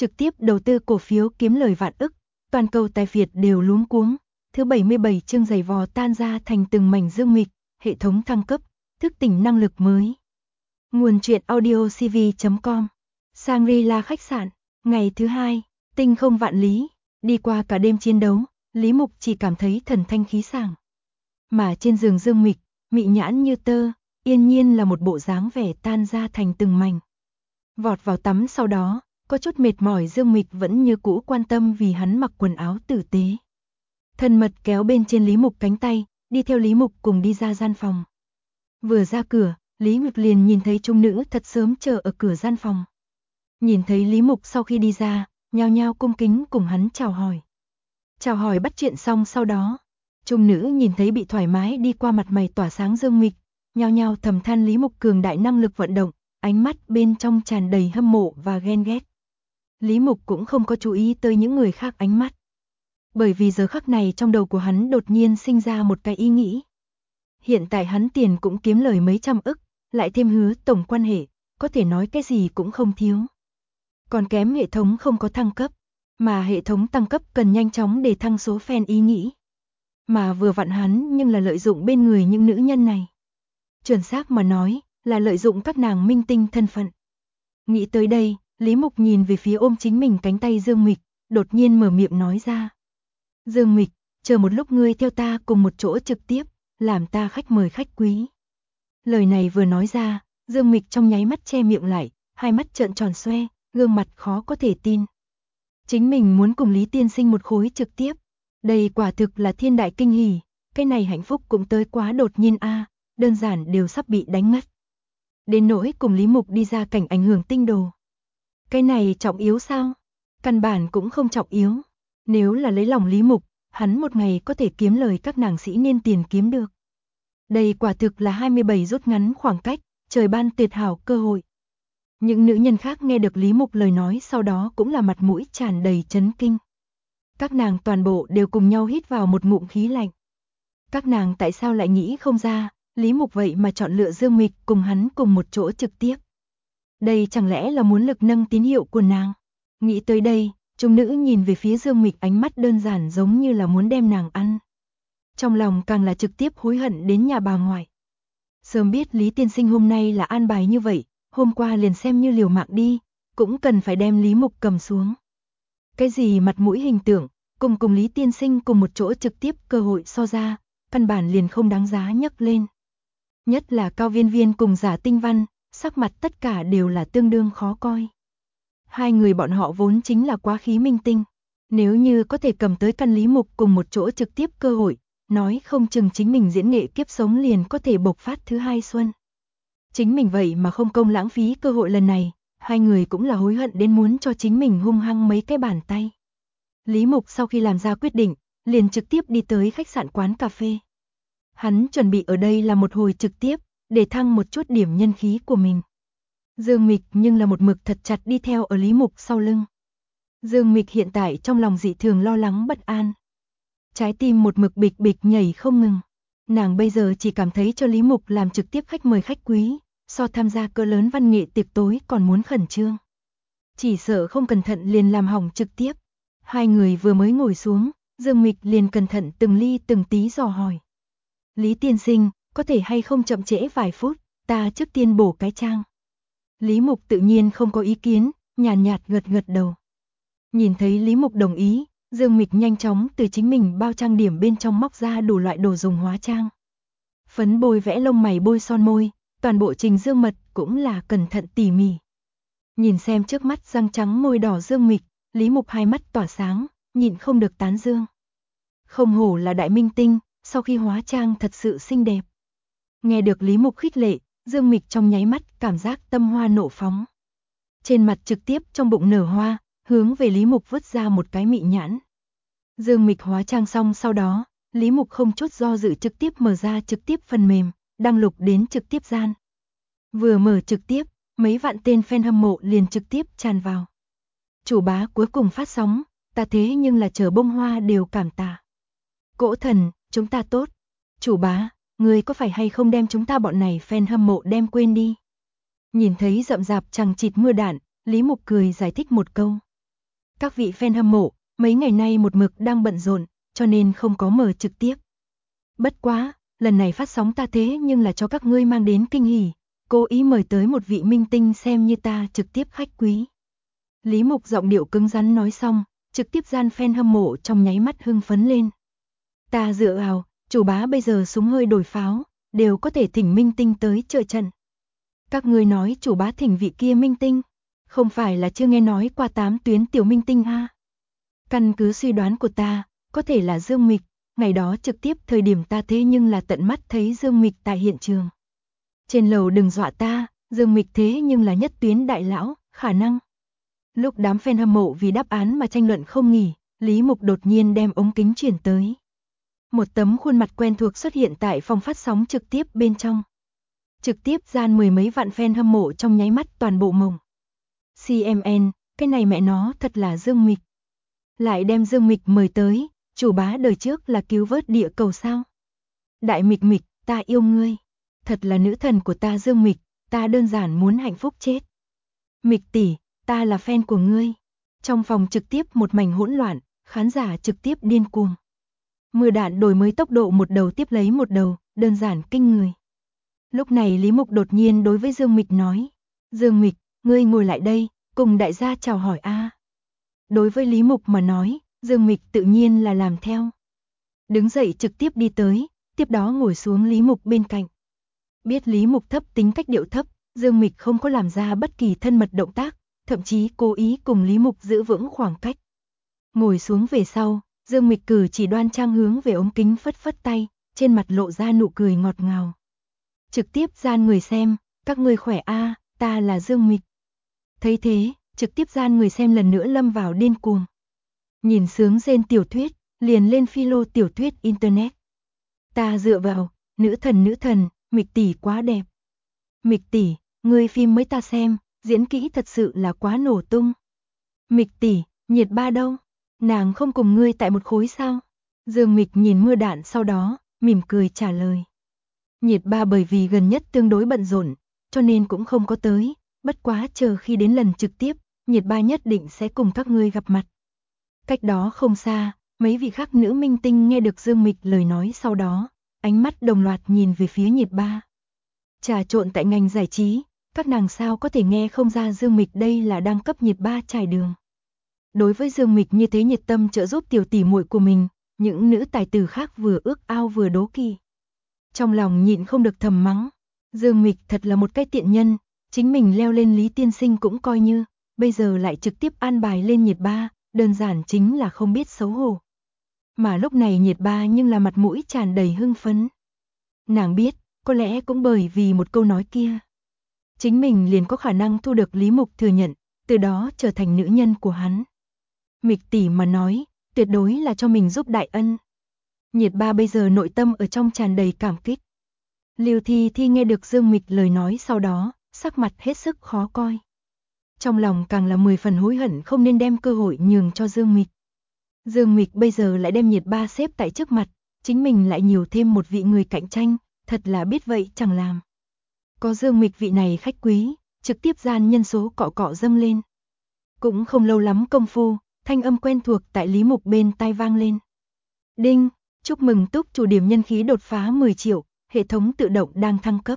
trực tiếp đầu tư cổ phiếu kiếm lời vạn ức, toàn cầu tài phiệt đều luống cuống. Thứ 77 chương giày vò tan ra thành từng mảnh dương mịch, hệ thống thăng cấp, thức tỉnh năng lực mới. Nguồn truyện audio cv.com. Shangri-La khách sạn, ngày thứ 2, tinh không vạn lý, đi qua cả đêm chiến đấu, Lý Mục chỉ cảm thấy thần thanh khí sảng. Mà trên giường dương mịch, mị nhãn như tơ, yên nhiên là một bộ dáng vẻ tan ra thành từng mảnh. Vọt vào tắm sau đó, có chút mệt mỏi dương mịch vẫn như cũ quan tâm vì hắn mặc quần áo tử tế. Thân mật kéo bên trên Lý Mục cánh tay, đi theo Lý Mục cùng đi ra gian phòng. Vừa ra cửa, Lý Mục liền nhìn thấy trung nữ thật sớm chờ ở cửa gian phòng. Nhìn thấy Lý Mục sau khi đi ra, nhao nhao cung kính cùng hắn chào hỏi. Chào hỏi bắt chuyện xong sau đó, trung nữ nhìn thấy bị thoải mái đi qua mặt mày tỏa sáng dương mịch, nhao nhao thầm than Lý Mục cường đại năng lực vận động, ánh mắt bên trong tràn đầy hâm mộ và ghen ghét. Lý Mục cũng không có chú ý tới những người khác ánh mắt. Bởi vì giờ khắc này trong đầu của hắn đột nhiên sinh ra một cái ý nghĩ. Hiện tại hắn tiền cũng kiếm lời mấy trăm ức, lại thêm hứa tổng quan hệ, có thể nói cái gì cũng không thiếu. Còn kém hệ thống không có thăng cấp, mà hệ thống tăng cấp cần nhanh chóng để thăng số fan ý nghĩ. Mà vừa vặn hắn nhưng là lợi dụng bên người những nữ nhân này. Chuẩn xác mà nói, là lợi dụng các nàng minh tinh thân phận. Nghĩ tới đây, Lý Mục nhìn về phía ôm chính mình cánh tay Dương Mịch, đột nhiên mở miệng nói ra. Dương Mịch, chờ một lúc ngươi theo ta cùng một chỗ trực tiếp, làm ta khách mời khách quý. Lời này vừa nói ra, Dương Mịch trong nháy mắt che miệng lại, hai mắt trợn tròn xoe, gương mặt khó có thể tin. Chính mình muốn cùng Lý Tiên Sinh một khối trực tiếp, đây quả thực là thiên đại kinh hỉ, cái này hạnh phúc cũng tới quá đột nhiên a, đơn giản đều sắp bị đánh ngất. Đến nỗi cùng Lý Mục đi ra cảnh ảnh hưởng tinh đồ. Cái này trọng yếu sao? Căn bản cũng không trọng yếu. Nếu là lấy lòng Lý Mục, hắn một ngày có thể kiếm lời các nàng sĩ nên tiền kiếm được. Đây quả thực là 27 rút ngắn khoảng cách, trời ban tuyệt hảo cơ hội. Những nữ nhân khác nghe được Lý Mục lời nói sau đó cũng là mặt mũi tràn đầy chấn kinh. Các nàng toàn bộ đều cùng nhau hít vào một ngụm khí lạnh. Các nàng tại sao lại nghĩ không ra, Lý Mục vậy mà chọn lựa Dương Mịch cùng hắn cùng một chỗ trực tiếp. Đây chẳng lẽ là muốn lực nâng tín hiệu của nàng? Nghĩ tới đây, trung nữ nhìn về phía Dương Mịch ánh mắt đơn giản giống như là muốn đem nàng ăn. Trong lòng càng là trực tiếp hối hận đến nhà bà ngoại. Sớm biết Lý Tiên Sinh hôm nay là an bài như vậy, hôm qua liền xem như liều mạng đi, cũng cần phải đem Lý Mục cầm xuống. Cái gì mặt mũi hình tượng, cùng Lý Tiên Sinh cùng một chỗ trực tiếp cơ hội so ra, căn bản liền không đáng giá nhấc lên. Nhất là Cao Viên Viên cùng Giả Tinh Văn, sắc mặt tất cả đều là tương đương khó coi. Hai người bọn họ vốn chính là quá khí minh tinh, nếu như có thể cầm tới căn Lý Mục cùng một chỗ trực tiếp cơ hội, nói không chừng chính mình diễn nghệ kiếp sống liền có thể bộc phát thứ hai xuân. Chính mình vậy mà không công lãng phí cơ hội lần này, hai người cũng là hối hận đến muốn cho chính mình hung hăng mấy cái bàn tay. Lý Mục sau khi làm ra quyết định, liền trực tiếp đi tới khách sạn quán cà phê. Hắn chuẩn bị ở đây là một hồi trực tiếp, để thăng một chút điểm nhân khí của mình. Dương Mịch nhưng là một mực thật chặt đi theo ở Lý Mục sau lưng. Dương Mịch hiện tại trong lòng dị thường lo lắng bất an. Trái tim một mực bịch bịch nhảy không ngừng. Nàng bây giờ chỉ cảm thấy cho Lý Mục làm trực tiếp khách mời khách quý, so tham gia cỡ lớn văn nghệ tiệc tối còn muốn khẩn trương. Chỉ sợ không cẩn thận liền làm hỏng trực tiếp. Hai người vừa mới ngồi xuống, Dương Mịch liền cẩn thận từng ly từng tí dò hỏi. Lý Tiên Sinh, có thể hay không chậm trễ vài phút, ta trước tiên bổ cái trang. Lý Mục tự nhiên không có ý kiến, nhàn nhạt gật gật đầu. Nhìn thấy Lý Mục đồng ý, Dương Mịch nhanh chóng từ chính mình bao trang điểm bên trong móc ra đủ loại đồ dùng hóa trang. Phấn bôi vẽ lông mày bôi son môi, toàn bộ trình Dương Mật cũng là cẩn thận tỉ mỉ. Nhìn xem trước mắt răng trắng môi đỏ Dương Mịch, Lý Mục hai mắt tỏa sáng, nhịn không được tán dương. Không hổ là đại minh tinh, sau khi hóa trang thật sự xinh đẹp. Nghe được Lý Mục khích lệ, Dương Mịch trong nháy mắt cảm giác tâm hoa nộ phóng. Trên mặt trực tiếp trong bụng nở hoa, hướng về Lý Mục vứt ra một cái mị nhãn. Dương Mịch hóa trang xong sau đó, Lý Mục không chút do dự trực tiếp mở ra trực tiếp phần mềm, đăng lục đến trực tiếp gian. Vừa mở trực tiếp, mấy vạn tên fan hâm mộ liền trực tiếp tràn vào. Chủ bá cuối cùng phát sóng, ta thế nhưng là chờ bông hoa đều cảm tạ. Cỗ thần, chúng ta tốt. Chủ bá, người có phải hay không đem chúng ta bọn này fan hâm mộ đem quên đi. Nhìn thấy rậm rạp chằng chịt mưa đạn, Lý Mục cười giải thích một câu. Các vị fan hâm mộ, mấy ngày nay một mực đang bận rộn, cho nên không có mở trực tiếp. Bất quá, lần này phát sóng ta thế nhưng là cho các ngươi mang đến kinh hỉ, cố ý mời tới một vị minh tinh xem như ta trực tiếp khách quý. Lý Mục giọng điệu cứng rắn nói xong, trực tiếp gian fan hâm mộ trong nháy mắt hưng phấn lên. Ta dựa vào, chủ bá bây giờ súng hơi đổi pháo, đều có thể thỉnh minh tinh tới trợ trận. Các ngươi nói chủ bá thỉnh vị kia minh tinh, không phải là chưa nghe nói qua 8 tuyến tiểu minh tinh a? Căn cứ suy đoán của ta, có thể là Dương Mịch, ngày đó trực tiếp thời điểm ta thế nhưng là tận mắt thấy Dương Mịch tại hiện trường. Trên lầu đừng dọa ta, Dương Mịch thế nhưng là nhất tuyến đại lão, khả năng. Lúc đám fan hâm mộ vì đáp án mà tranh luận không nghỉ, Lý Mục đột nhiên đem ống kính chuyển tới. Một tấm khuôn mặt quen thuộc xuất hiện tại phòng phát sóng trực tiếp bên trong. Trực tiếp gian mười mấy vạn fan hâm mộ trong nháy mắt toàn bộ mộng. CMN, cái này mẹ nó thật là Dương Mịch. Lại đem Dương Mịch mời tới, chủ bá đời trước là cứu vớt địa cầu sao? Đại Mịch Mịch, ta yêu ngươi. Thật là nữ thần của ta Dương Mịch, ta đơn giản muốn hạnh phúc chết. Mịch tỷ, ta là fan của ngươi. Trong phòng trực tiếp một mảnh hỗn loạn, khán giả trực tiếp điên cuồng. Mưa đạn đổi mới tốc độ một đầu tiếp lấy một đầu, đơn giản kinh người. Lúc này Lý Mục đột nhiên đối với Dương Mịch nói, Dương Mịch, ngươi ngồi lại đây, cùng đại gia chào hỏi a. Đối với Lý Mục mà nói, Dương Mịch tự nhiên là làm theo. Đứng dậy trực tiếp đi tới, tiếp đó ngồi xuống Lý Mục bên cạnh. Biết Lý Mục thấp tính cách điệu thấp, Dương Mịch không có làm ra bất kỳ thân mật động tác, thậm chí cố ý cùng Lý Mục giữ vững khoảng cách. Ngồi xuống về sau, Dương Mịch cử chỉ đoan trang hướng về ống kính phất phất tay, trên mặt lộ ra nụ cười ngọt ngào. Trực tiếp gian người xem, các ngươi khỏe a, ta là Dương Mịch. Thấy thế, trực tiếp gian người xem lần nữa lâm vào điên cuồng. Nhìn sướng rên tiểu thuyết, liền lên philo tiểu thuyết internet. Ta dựa vào, nữ thần, Mịch tỷ quá đẹp. Mịch tỷ, ngươi phim mới ta xem, diễn kỹ thật sự là quá nổ tung. Mịch tỷ, Nhiệt Ba đâu? Nàng không cùng ngươi tại một khối sao? Dương Mịch nhìn mưa đạn sau đó, mỉm cười trả lời. Nhiệt Ba bởi vì gần nhất tương đối bận rộn, cho nên cũng không có tới, bất quá chờ khi đến lần trực tiếp, Nhiệt Ba nhất định sẽ cùng các ngươi gặp mặt. Cách đó không xa, mấy vị khác nữ minh tinh nghe được Dương Mịch lời nói sau đó, ánh mắt đồng loạt nhìn về phía Nhiệt Ba. Trà trộn tại ngành giải trí, các nàng sao có thể nghe không ra Dương Mịch đây là đang cấp Nhiệt Ba trải đường. Đối với Dương Mịch như thế nhiệt tâm trợ giúp tiểu tỷ muội của mình, những nữ tài tử khác vừa ước ao vừa đố kỵ. Trong lòng nhịn không được thầm mắng, Dương Mịch thật là một cái tiện nhân, chính mình leo lên Lý Tiên Sinh cũng coi như, bây giờ lại trực tiếp an bài lên Nhiệt Ba, đơn giản chính là không biết xấu hổ. Mà lúc này Nhiệt Ba nhưng là mặt mũi tràn đầy hưng phấn. Nàng biết, có lẽ cũng bởi vì một câu nói kia, chính mình liền có khả năng thu được Lý Mục thừa nhận, từ đó trở thành nữ nhân của hắn. Mịch tỷ mà nói, tuyệt đối là cho mình giúp đại ân. Nhiệt Ba bây giờ nội tâm ở trong tràn đầy cảm kích. Lưu Thi Thi nghe được Dương Mịch lời nói sau đó, sắc mặt hết sức khó coi. Trong lòng càng là 10 phần hối hận không nên đem cơ hội nhường cho Dương Mịch. Dương Mịch bây giờ lại đem Nhiệt Ba xếp tại trước mặt, chính mình lại nhiều thêm một vị người cạnh tranh, thật là biết vậy chẳng làm. Có Dương Mịch vị này khách quý, trực tiếp gian nhân số cọ cọ dâng lên. Cũng không lâu lắm công phu, thanh âm quen thuộc tại Lý Mục bên tai vang lên. Đinh, chúc mừng túc chủ điểm nhân khí đột phá 10 triệu, hệ thống tự động đang thăng cấp.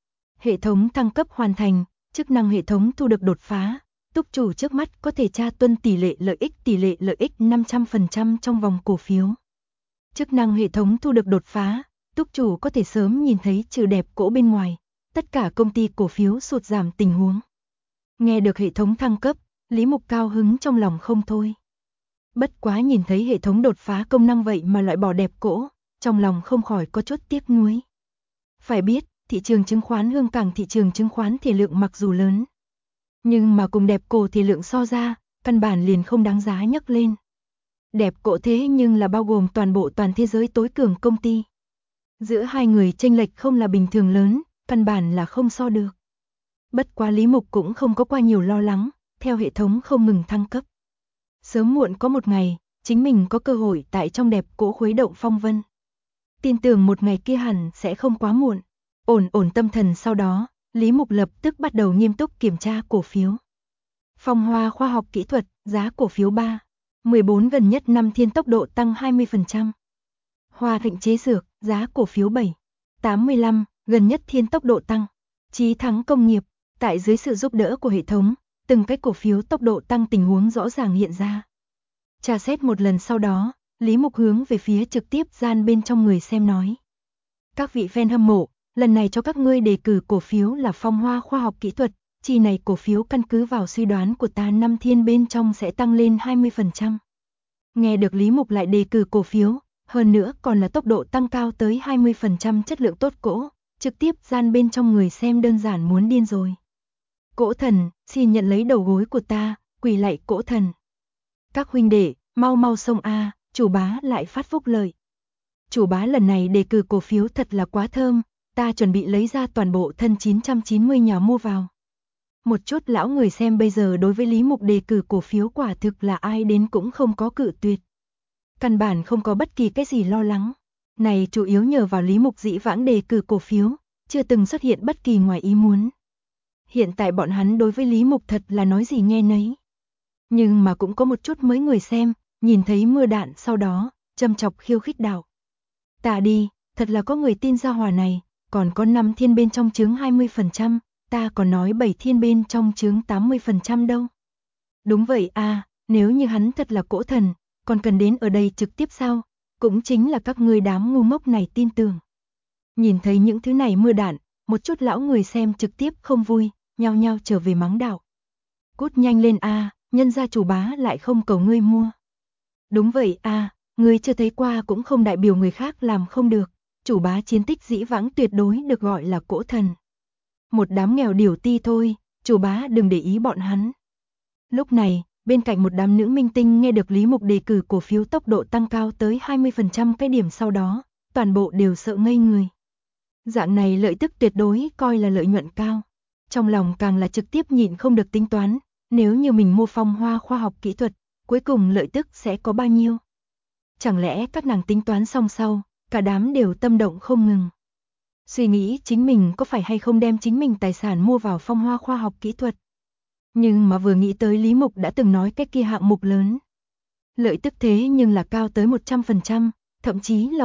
Hệ thống thăng cấp hoàn thành, chức năng hệ thống thu được đột phá. Túc chủ trước mắt có thể tra tuân tỷ lệ lợi ích 500% trong vòng cổ phiếu. Chức năng hệ thống thu được đột phá, túc chủ có thể sớm nhìn thấy trừ đẹp cỗ bên ngoài, tất cả công ty cổ phiếu sụt giảm tình huống. Nghe được hệ thống thăng cấp, Lý Mục cao hứng trong lòng không thôi. Bất quá nhìn thấy hệ thống đột phá công năng vậy mà loại bỏ đẹp cỗ, trong lòng không khỏi có chút tiếc nuối. Phải biết, thị trường chứng khoán Hương Cảng thị trường chứng khoán thể lượng mặc dù lớn, nhưng mà cùng đẹp cổ thể lượng so ra, căn bản liền không đáng giá nhắc lên. Đẹp cổ thế nhưng là bao gồm toàn thế giới tối cường công ty. Giữa hai người chênh lệch không là bình thường lớn, căn bản là không so được. Bất quá Lý Mục cũng không có qua nhiều lo lắng, theo hệ thống không ngừng thăng cấp. Sớm muộn có một ngày, chính mình có cơ hội tại trong đẹp cổ khuấy động phong vân. Tin tưởng một ngày kia hẳn sẽ không quá muộn. Ổn tâm thần sau đó, Lý Mục lập tức bắt đầu nghiêm túc kiểm tra cổ phiếu. Phong Hoa khoa học kỹ thuật, giá cổ phiếu 3.14 gần nhất 5 thiên tốc độ tăng 20%. Hoa Thịnh chế dược, giá cổ phiếu 7.85, gần nhất thiên tốc độ tăng. Chí Thắng công nghiệp, tại dưới sự giúp đỡ của hệ thống, từng cái cổ phiếu tốc độ tăng tình huống rõ ràng hiện ra. Tra xét một lần sau đó, Lý Mục hướng về phía trực tiếp gian bên trong người xem nói. Các vị fan hâm mộ, lần này cho các ngươi đề cử cổ phiếu là Phong Hoa khoa học kỹ thuật, chi này cổ phiếu căn cứ vào suy đoán của ta 5 thiên bên trong sẽ tăng lên 20%. Nghe được Lý Mục lại đề cử cổ phiếu, hơn nữa còn là tốc độ tăng cao tới 20% chất lượng tốt cỗ, trực tiếp gian bên trong người xem đơn giản muốn điên rồi. Cỗ thần, xin nhận lấy đầu gối của ta, quỳ lạy cỗ thần. Các huynh đệ, mau mau xông a, chủ bá lại phát phúc lợi. Chủ bá lần này đề cử cổ phiếu thật là quá thơm, ta chuẩn bị lấy ra toàn bộ thân 990 nhỏ mua vào. Một chút lão người xem bây giờ đối với Lý Mục đề cử cổ phiếu quả thực là ai đến cũng không có cự tuyệt. Căn bản không có bất kỳ cái gì lo lắng. Này chủ yếu nhờ vào Lý Mục dĩ vãng đề cử cổ phiếu, chưa từng xuất hiện bất kỳ ngoài ý muốn. Hiện tại bọn hắn đối với Lý Mục thật là nói gì nghe nấy. Nhưng mà cũng có một chút mới người xem, nhìn thấy mưa đạn sau đó, châm chọc khiêu khích đạo. Ta đi, thật là có người tin ra hòa này, còn có 5 thiên bên trong chướng 20%, ta còn nói 7 thiên bên trong chướng 80% đâu. Đúng vậy à, nếu như hắn thật là cỗ thần, còn cần đến ở đây trực tiếp sao? Cũng chính là các ngươi đám ngu ngốc này tin tưởng. Nhìn thấy những thứ này mưa đạn, một chút lão người xem trực tiếp không vui, nhao nhao trở về mắng đạo. Cút nhanh lên a, nhân gia chủ bá lại không cầu ngươi mua. Đúng vậy a, ngươi chưa thấy qua cũng không đại biểu người khác làm không được, chủ bá chiến tích dĩ vãng tuyệt đối được gọi là cỗ thần. Một đám nghèo điểu ti thôi, chủ bá đừng để ý bọn hắn. Lúc này, bên cạnh một đám nữ minh tinh nghe được Lý Mục đề cử cổ phiếu tốc độ tăng cao tới 20% cái điểm sau đó, toàn bộ đều sợ ngây người. Dạng này lợi tức tuyệt đối coi là lợi nhuận cao. Trong lòng càng là trực tiếp nhịn không được tính toán, nếu như mình mua Phong Hoa khoa học kỹ thuật, cuối cùng lợi tức sẽ có bao nhiêu? Chẳng lẽ các nàng tính toán xong sau, cả đám đều tâm động không ngừng. Suy nghĩ chính mình có phải hay không đem chính mình tài sản mua vào Phong Hoa khoa học kỹ thuật. Nhưng mà vừa nghĩ tới Lý Mục đã từng nói cái kia hạng mục lớn. Lợi tức thế nhưng là cao tới 100%, thậm chí là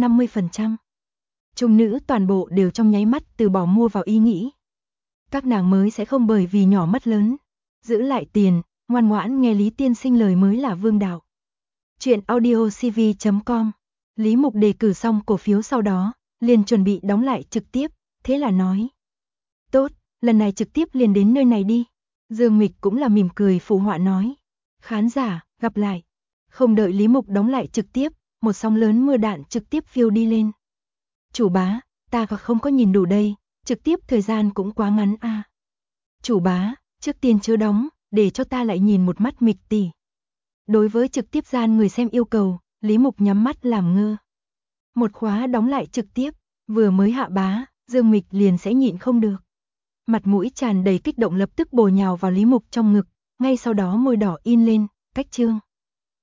150%. Trung nữ toàn bộ đều trong nháy mắt từ bỏ mua vào ý nghĩ. Các nàng mới sẽ không bởi vì nhỏ mất lớn. Giữ lại tiền, ngoan ngoãn nghe Lý Tiên Sinh lời mới là vương đạo. Chuyện audiocv.com. Lý Mục đề cử xong cổ phiếu sau đó, liền chuẩn bị đóng lại trực tiếp, thế là nói. Tốt, lần này trực tiếp liền đến nơi này đi. Dương Mịch cũng là mỉm cười phụ họa nói. Khán giả, gặp lại. Không đợi Lý Mục đóng lại trực tiếp, một sóng lớn mưa đạn trực tiếp phiêu đi lên. Chủ bá, ta không có nhìn đủ đây, trực tiếp thời gian cũng quá ngắn a. Chủ bá, trước tiên chớ đóng, để cho ta lại nhìn một mắt Mịch tỷ. Đối với trực tiếp gian người xem yêu cầu, Lý Mục nhắm mắt làm ngơ. Một khóa đóng lại trực tiếp, vừa mới hạ bá, Dương Mịch liền sẽ nhịn không được. Mặt mũi tràn đầy kích động lập tức bổ nhào vào Lý Mục trong ngực, ngay sau đó môi đỏ in lên, cách chương.